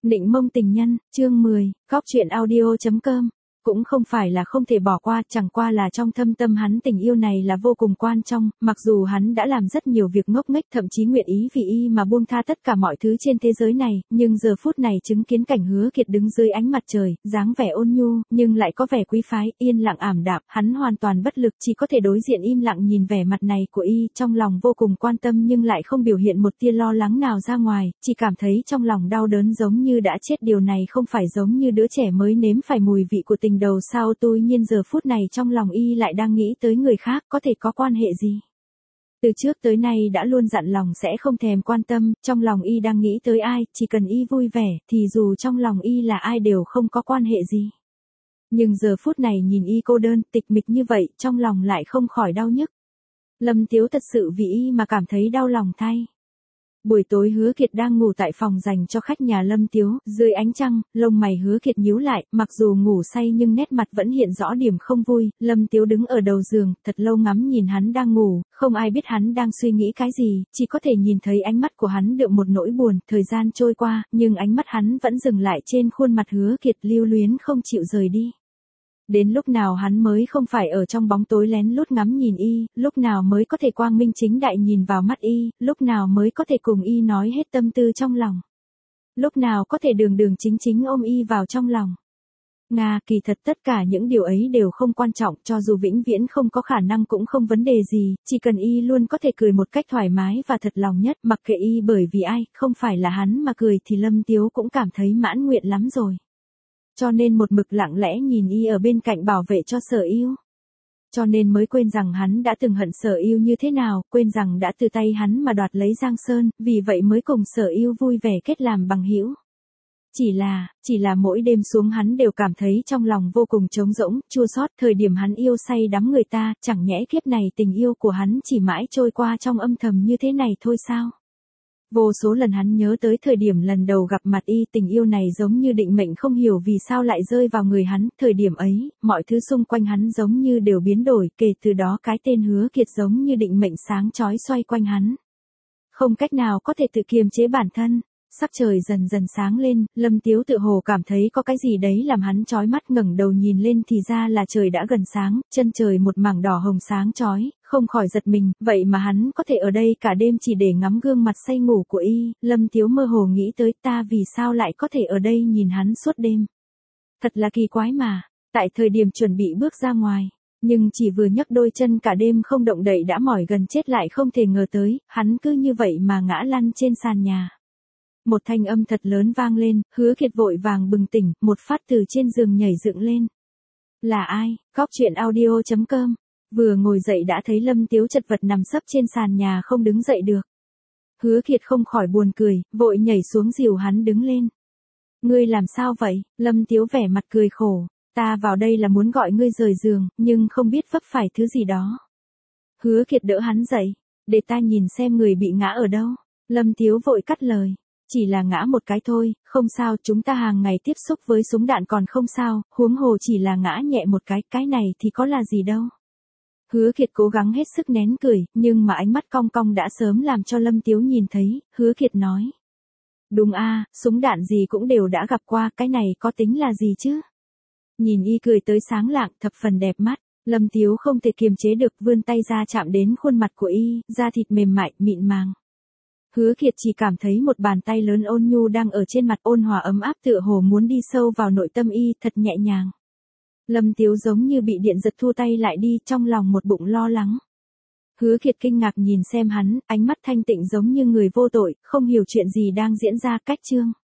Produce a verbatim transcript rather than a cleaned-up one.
Định mông tình nhân, chương mười, góc truyện audio chấm com. Cũng không phải là không thể bỏ qua, chẳng qua là trong thâm tâm hắn tình yêu này là vô cùng quan trọng, mặc dù hắn đã làm rất nhiều việc ngốc nghếch, thậm chí nguyện ý vì y mà buông tha tất cả mọi thứ trên thế giới này, nhưng giờ phút này chứng kiến cảnh Hứa Kiệt đứng dưới ánh mặt trời, dáng vẻ ôn nhu, nhưng lại có vẻ quý phái, yên lặng ảm đạm, hắn hoàn toàn bất lực, chỉ có thể đối diện im lặng nhìn vẻ mặt này của y, trong lòng vô cùng quan tâm nhưng lại không biểu hiện một tia lo lắng nào ra ngoài, chỉ cảm thấy trong lòng đau đớn giống như đã chết. Điều này không phải giống như đứa trẻ mới nếm phải mùi vị của tình đầu sao, tuy nhiên giờ phút này trong lòng y lại đang nghĩ tới người khác, có thể có quan hệ gì. Từ trước tới nay đã luôn dặn lòng sẽ không thèm quan tâm, trong lòng y đang nghĩ tới ai, chỉ cần y vui vẻ, thì dù trong lòng y là ai đều không có quan hệ gì. Nhưng giờ phút này nhìn y cô đơn, tịch mịch như vậy, trong lòng lại không khỏi đau nhức. Lâm Tiếu thật sự vì y mà cảm thấy đau lòng thay. Buổi tối Hứa Kiệt đang ngủ tại phòng dành cho khách nhà Lâm Tiếu, dưới ánh trăng, lông mày Hứa Kiệt nhíu lại, mặc dù ngủ say nhưng nét mặt vẫn hiện rõ điểm không vui, Lâm Tiếu đứng ở đầu giường, thật lâu ngắm nhìn hắn đang ngủ, không ai biết hắn đang suy nghĩ cái gì, chỉ có thể nhìn thấy ánh mắt của hắn đượm một nỗi buồn, thời gian trôi qua, nhưng ánh mắt hắn vẫn dừng lại trên khuôn mặt Hứa Kiệt lưu luyến không chịu rời đi. Đến lúc nào hắn mới không phải ở trong bóng tối lén lút ngắm nhìn y, lúc nào mới có thể quang minh chính đại nhìn vào mắt y, lúc nào mới có thể cùng y nói hết tâm tư trong lòng. Lúc nào có thể đường đường chính chính ôm y vào trong lòng. Nga, kỳ thật tất cả những điều ấy đều không quan trọng, cho dù vĩnh viễn không có khả năng cũng không vấn đề gì, chỉ cần y luôn có thể cười một cách thoải mái và thật lòng nhất, mặc kệ y bởi vì ai, không phải là hắn mà cười thì Lâm Tiếu cũng cảm thấy mãn nguyện lắm rồi. Cho nên một mực lặng lẽ nhìn y ở bên cạnh bảo vệ cho Sở Yêu. Cho nên mới quên rằng hắn đã từng hận Sở Yêu như thế nào, quên rằng đã từ tay hắn mà đoạt lấy Giang Sơn, vì vậy mới cùng Sở Yêu vui vẻ kết làm bằng hữu. Chỉ là, chỉ là mỗi đêm xuống hắn đều cảm thấy trong lòng vô cùng trống rỗng, chua xót, thời điểm hắn yêu say đắm người ta, chẳng nhẽ kiếp này tình yêu của hắn chỉ mãi trôi qua trong âm thầm như thế này thôi sao? Vô số lần hắn nhớ tới thời điểm lần đầu gặp mặt y, tình yêu này giống như định mệnh không hiểu vì sao lại rơi vào người hắn, thời điểm ấy, mọi thứ xung quanh hắn giống như đều biến đổi, kể từ đó cái tên Hứa Kiệt giống như định mệnh sáng chói xoay quanh hắn. Không cách nào có thể tự kiềm chế bản thân. Sắc trời dần dần sáng lên, Lâm Tiếu tự hồ cảm thấy có cái gì đấy làm hắn chói mắt, ngẩng đầu nhìn lên thì ra là trời đã gần sáng, chân trời một mảng đỏ hồng sáng chói, không khỏi giật mình, vậy mà hắn có thể ở đây cả đêm chỉ để ngắm gương mặt say ngủ của y, Lâm Tiếu mơ hồ nghĩ tới ta vì sao lại có thể ở đây nhìn hắn suốt đêm. Thật là kỳ quái mà, tại thời điểm chuẩn bị bước ra ngoài. Nhưng chỉ vừa nhấc đôi chân cả đêm không động đậy đã mỏi gần chết lại không thể ngờ tới, hắn cứ như vậy mà ngã lăn trên sàn nhà. Một thanh âm thật lớn vang lên, Hứa Kiệt vội vàng bừng tỉnh, một phát từ trên giường nhảy dựng lên. Là ai? Góc truyện audio chấm com. Vừa ngồi dậy đã thấy Lâm Tiếu chật vật nằm sấp trên sàn nhà không đứng dậy được. Hứa Kiệt không khỏi buồn cười, vội nhảy xuống dìu hắn đứng lên. Ngươi làm sao vậy? Lâm Tiếu vẻ mặt cười khổ. Ta vào đây là muốn gọi ngươi rời giường, nhưng không biết vấp phải thứ gì đó. Hứa Kiệt đỡ hắn dậy. Để ta nhìn xem người bị ngã ở đâu. Lâm Tiếu vội cắt lời. Chỉ là ngã một cái thôi, không sao, chúng ta hàng ngày tiếp xúc với súng đạn còn không sao, huống hồ chỉ là ngã nhẹ một cái, cái này thì có là gì đâu. Hứa Kiệt cố gắng hết sức nén cười, nhưng mà ánh mắt cong cong đã sớm làm cho Lâm Tiếu nhìn thấy, Hứa Kiệt nói. Đúng a, súng đạn gì cũng đều đã gặp qua, cái này có tính là gì chứ? Nhìn y cười tới sáng lạng, thập phần đẹp mắt, Lâm Tiếu không thể kiềm chế được vươn tay ra chạm đến khuôn mặt của y, da thịt mềm mại, mịn màng. Hứa Kiệt chỉ cảm thấy một bàn tay lớn ôn nhu đang ở trên mặt, ôn hòa ấm áp tựa hồ muốn đi sâu vào nội tâm y, thật nhẹ nhàng. Lâm Tiếu giống như bị điện giật thu tay lại đi, trong lòng một bụng lo lắng. Hứa Kiệt kinh ngạc nhìn xem hắn, ánh mắt thanh tịnh giống như người vô tội, không hiểu chuyện gì đang diễn ra, cách chương.